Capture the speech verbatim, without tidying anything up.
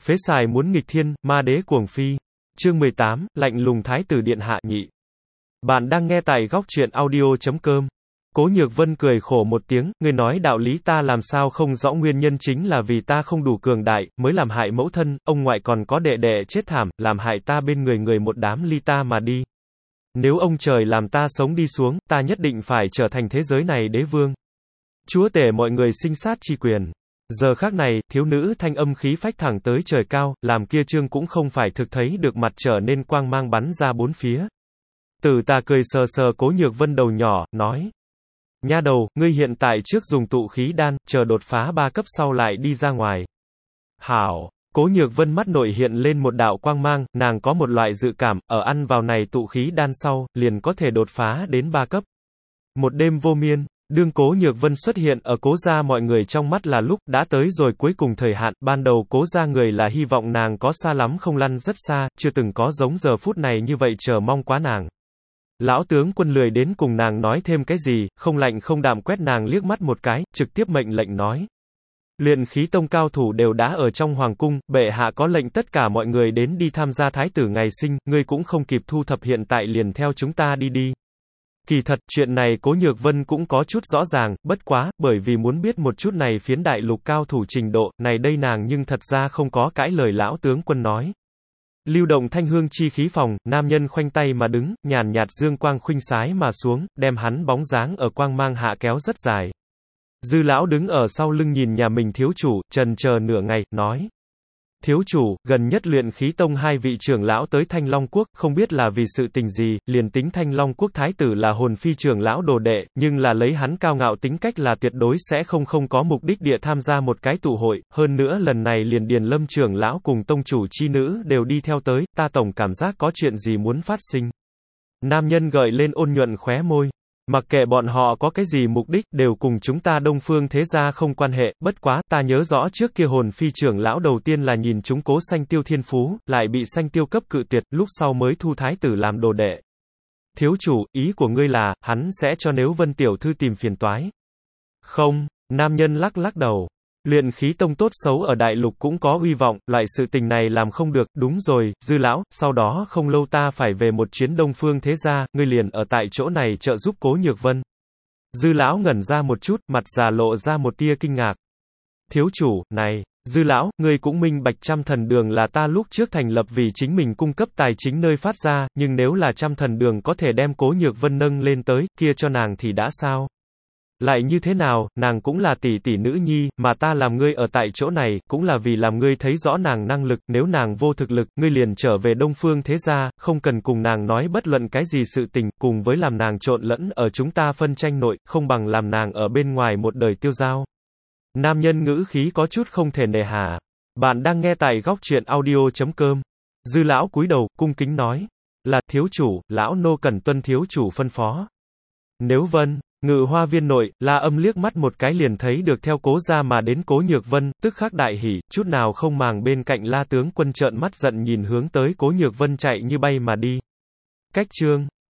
Phế xài muốn nghịch thiên, ma đế cuồng phi. Chương mười tám, lạnh lùng thái tử điện hạ nhị. Bạn đang nghe tại góc truyện audio chấm com. Cố Nhược Vân cười khổ một tiếng, ngươi nói đạo lý ta làm sao không rõ, nguyên nhân chính là vì ta không đủ cường đại, mới làm hại mẫu thân, ông ngoại còn có đệ đệ chết thảm, làm hại ta bên người người một đám ly ta mà đi. Nếu ông trời làm ta sống đi xuống, ta nhất định phải trở thành thế giới này đế vương. Chúa tể mọi người sinh sát chi quyền. Giờ khác này, thiếu nữ thanh âm khí phách thẳng tới trời cao, làm kia trương cũng không phải thực thấy được mặt trở nên quang mang bắn ra bốn phía. Tử Tà cười sờ sờ Cố Nhược Vân đầu nhỏ, nói. Nha đầu, ngươi hiện tại trước dùng tụ khí đan, chờ đột phá ba cấp sau lại đi ra ngoài. Hảo. Cố Nhược Vân mắt nội hiện lên một đạo quang mang, nàng có một loại dự cảm, ở ăn vào này tụ khí đan sau, liền có thể đột phá đến ba cấp. Một đêm vô miên, đương Cố Nhược Vân xuất hiện ở Cố gia mọi người trong mắt là lúc đã tới rồi cuối cùng thời hạn, ban đầu Cố gia người là hy vọng nàng có xa lắm không lăn rất xa, chưa từng có giống giờ phút này như vậy chờ mong quá nàng. Lão tướng quân lười đến cùng nàng nói thêm cái gì, không lạnh không đạm quét nàng liếc mắt một cái, trực tiếp mệnh lệnh nói. Luyện khí tông cao thủ đều đã ở trong hoàng cung, bệ hạ có lệnh tất cả mọi người đến đi tham gia thái tử ngày sinh, ngươi cũng không kịp thu thập, hiện tại liền theo chúng ta đi đi. Kỳ thật, chuyện này Cố Nhược Vân cũng có chút rõ ràng, bất quá, bởi vì muốn biết một chút này phiến đại lục cao thủ trình độ, này đây nàng nhưng thật ra không có cãi lời lão tướng quân nói. Lưu động thanh hương chi khí phòng, nam nhân khoanh tay mà đứng, nhàn nhạt dương quang khuynh sái mà xuống, đem hắn bóng dáng ở quang mang hạ kéo rất dài. Dư lão đứng ở sau lưng nhìn nhà mình thiếu chủ, trần chờ nửa ngày, nói. Thiếu chủ, gần nhất luyện khí tông hai vị trưởng lão tới Thanh Long Quốc, không biết là vì sự tình gì, liền tính Thanh Long Quốc thái tử là hồn phi trưởng lão đồ đệ, nhưng là lấy hắn cao ngạo tính cách là tuyệt đối sẽ không không có mục đích địa tham gia một cái tụ hội, hơn nữa lần này liền Điền Lâm trưởng lão cùng tông chủ chi nữ đều đi theo tới, ta tổng cảm giác có chuyện gì muốn phát sinh. Nam nhân gợi lên ôn nhuận khóe môi. Mặc kệ bọn họ có cái gì mục đích, đều cùng chúng ta Đông Phương thế gia không quan hệ, bất quá, ta nhớ rõ trước kia hồn phi trưởng lão đầu tiên là nhìn chúng Cố Sanh Tiêu thiên phú, lại bị Sanh Tiêu cấp cự tuyệt, lúc sau mới thu thái tử làm đồ đệ. Thiếu chủ, ý của ngươi là, hắn sẽ cho Nếu Vân tiểu thư tìm phiền toái. Không, nam nhân lắc lắc đầu. Luyện khí tông tốt xấu ở đại lục cũng có uy vọng, loại sự tình này làm không được, đúng rồi, Dư lão, sau đó không lâu ta phải về một chuyến Đông Phương thế gia, ngươi liền ở tại chỗ này trợ giúp Cố Nhược Vân. Dư lão ngẩn ra một chút, mặt già lộ ra một tia kinh ngạc. Thiếu chủ, này, Dư lão, ngươi cũng minh bạch Trăm Thần Đường là ta lúc trước thành lập vì chính mình cung cấp tài chính nơi phát ra, nhưng nếu là Trăm Thần Đường có thể đem Cố Nhược Vân nâng lên tới, kia cho nàng thì đã sao? Lại như thế nào, nàng cũng là tỷ tỷ nữ nhi, mà ta làm ngươi ở tại chỗ này, cũng là vì làm ngươi thấy rõ nàng năng lực, nếu nàng vô thực lực, ngươi liền trở về Đông Phương thế gia, không cần cùng nàng nói bất luận cái gì sự tình, cùng với làm nàng trộn lẫn ở chúng ta phân tranh nội, không bằng làm nàng ở bên ngoài một đời tiêu dao. Nam nhân ngữ khí có chút không thể nề hà. Bạn đang nghe tại góc truyện audio chấm com. Dư lão cúi đầu, cung kính nói, là, thiếu chủ, lão nô cần tuân thiếu chủ phân phó. Nếu Vân. Ngự hoa viên nội, La Âm liếc mắt một cái liền thấy được theo Cố gia mà đến Cố Nhược Vân, tức khắc đại hỉ, chút nào không màng bên cạnh La tướng quân trợn mắt giận nhìn hướng tới Cố Nhược Vân chạy như bay mà đi. Cách chương